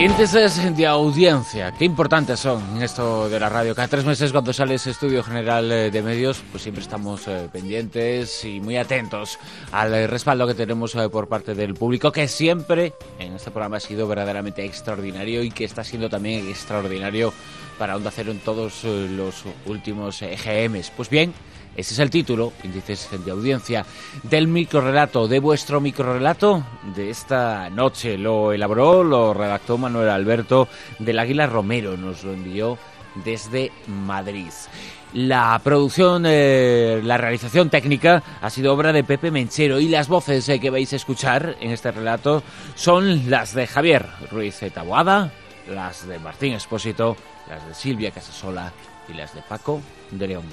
Índices de audiencia, qué importantes son en esto de la radio. Cada 3 meses, cuando sale ese estudio general de medios, pues siempre estamos pendientes y muy atentos al respaldo que tenemos por parte del público, que siempre en este programa ha sido verdaderamente extraordinario y que está siendo también extraordinario para Onda Cero en todos los últimos EGMs. Pues bien, ese es el título, Índices de audiencia, del microrrelato, de vuestro microrrelato de esta noche. Lo elaboró, lo redactó Manuel Alberto del Águila Romero, nos lo envió desde Madrid. La producción, la realización técnica ha sido obra de Pepe Menchero y las voces que vais a escuchar en este relato son las de Javier Ruiz Taboada, las de Martín Expósito, las de Silvia Casasola y las de Paco de León.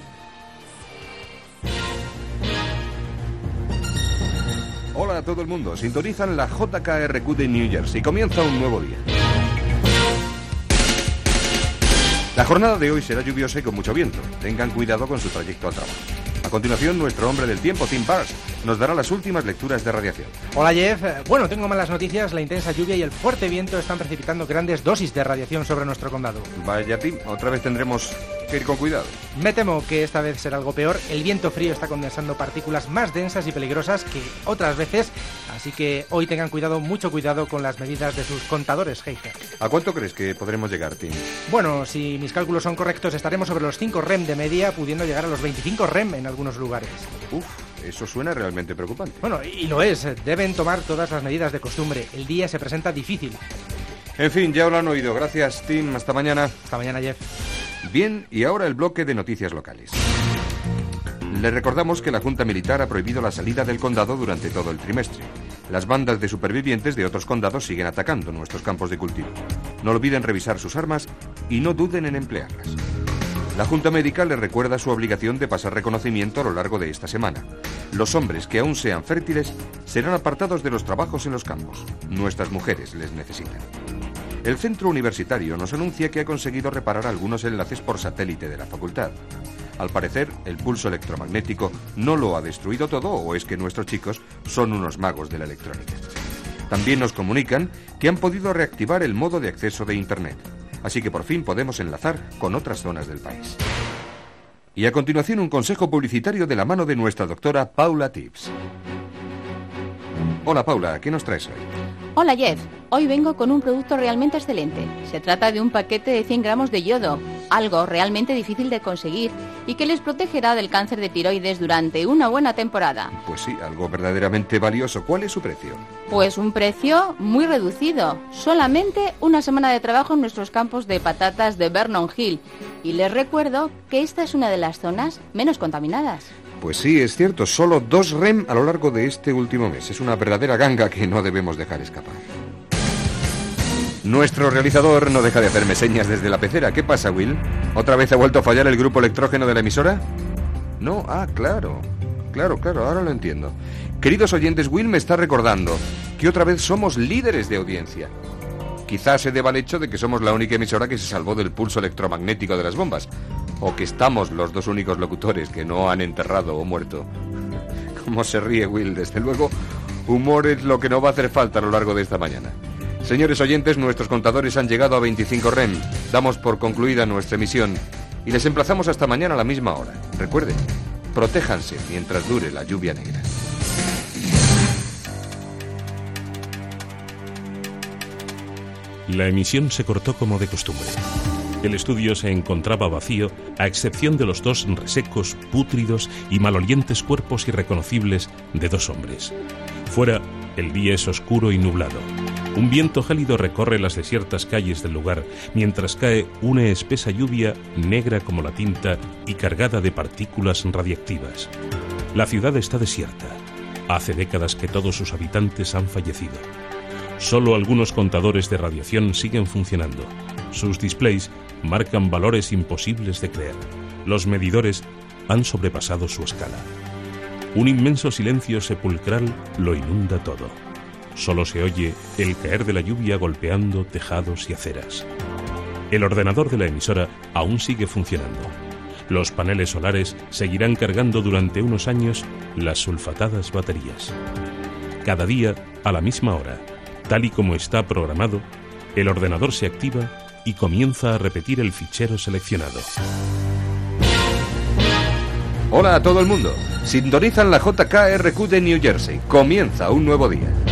Hola a todo el mundo, sintonizan la JKRQ de New Jersey. Comienza un nuevo día. La jornada de hoy será lluviosa y con mucho viento. Tengan cuidado con su trayecto al trabajo. A continuación, nuestro hombre del tiempo, Tim Bars, nos dará las últimas lecturas de radiación. Hola Jeff, bueno, tengo malas noticias. La intensa lluvia y el fuerte viento están precipitando grandes dosis de radiación sobre nuestro condado. Vaya Tim, otra vez tendremos que ir con cuidado. Me temo que esta vez será algo peor. El viento frío está condensando partículas más densas y peligrosas que otras veces, así que hoy tengan cuidado, mucho cuidado con las medidas de sus contadores, Heiger. ¿A cuánto crees que podremos llegar, Tim? Bueno, si mis cálculos son correctos, estaremos sobre los 5 REM de media, pudiendo llegar a los 25 REM en algunos lugares. Uf, eso suena realmente preocupante. Bueno, y lo es. Deben tomar todas las medidas de costumbre. El día se presenta difícil. En fin, ya lo han oído. Gracias, Tim. Hasta mañana. Hasta mañana, Jeff. Bien, y ahora el bloque de noticias locales. Les recordamos que la Junta Militar ha prohibido la salida del condado durante todo el trimestre. Las bandas de supervivientes de otros condados siguen atacando nuestros campos de cultivo. No olviden revisar sus armas y no duden en emplearlas. La Junta Médica les recuerda su obligación de pasar reconocimiento a lo largo de esta semana. Los hombres que aún sean fértiles serán apartados de los trabajos en los campos. Nuestras mujeres les necesitan. El centro universitario nos anuncia que ha conseguido reparar algunos enlaces por satélite de la facultad. Al parecer, el pulso electromagnético no lo ha destruido todo, o es que nuestros chicos son unos magos de la electrónica. También nos comunican que han podido reactivar el modo de acceso de Internet. Así que por fin podemos enlazar con otras zonas del país. Y a continuación un consejo publicitario de la mano de nuestra doctora Paula Tips. Hola Paula, ¿qué nos traes hoy? Hola Jeff, hoy vengo con un producto realmente excelente. Se trata de un paquete de 100 gramos de yodo, algo realmente difícil de conseguir y que les protegerá del cáncer de tiroides durante una buena temporada. Pues sí, algo verdaderamente valioso. ¿Cuál es su precio? Pues un precio muy reducido, solamente una semana de trabajo en nuestros campos de patatas de Vernon Hill. Y les recuerdo que esta es una de las zonas menos contaminadas. Pues sí, es cierto, solo 2 REM a lo largo de este último mes. Es una verdadera ganga que no debemos dejar escapar. Nuestro realizador no deja de hacerme señas desde la pecera. ¿Qué pasa, Will? ¿Otra vez ha vuelto a fallar el grupo electrógeno de la emisora? No, claro, ahora lo entiendo. Queridos oyentes, Will me está recordando que otra vez somos líderes de audiencia. Quizás se deba al hecho de que somos la única emisora que se salvó del pulso electromagnético de las bombas. O que estamos los 2 únicos locutores que no han enterrado o muerto. ¿Cómo se ríe Will? Desde luego, humor es lo que no va a hacer falta a lo largo de esta mañana. Señores oyentes, nuestros contadores han llegado a 25 REM. Damos por concluida nuestra emisión y les emplazamos hasta mañana a la misma hora. Recuerden, protéjanse mientras dure la lluvia negra. La emisión se cortó como de costumbre. El estudio se encontraba vacío, a excepción de los 2 resecos, pútridos y malolientes cuerpos irreconocibles de 2 hombres. Fuera, el día es oscuro y nublado. Un viento gélido recorre las desiertas calles del lugar, mientras cae una espesa lluvia negra como la tinta y cargada de partículas radiactivas. La ciudad está desierta. Hace décadas que todos sus habitantes han fallecido. Solo algunos contadores de radiación siguen funcionando. Sus displays marcan valores imposibles de creer. Los medidores han sobrepasado su escala. Un inmenso silencio sepulcral lo inunda todo. Solo se oye el caer de la lluvia golpeando tejados y aceras. El ordenador de la emisora aún sigue funcionando. Los paneles solares seguirán cargando durante unos años las sulfatadas baterías. Cada día, a la misma hora, tal y como está programado, El ordenador se activa y comienza a repetir el fichero seleccionado. Hola a todo el mundo. Sintonizan la JKRQ de New Jersey. Comienza un nuevo día.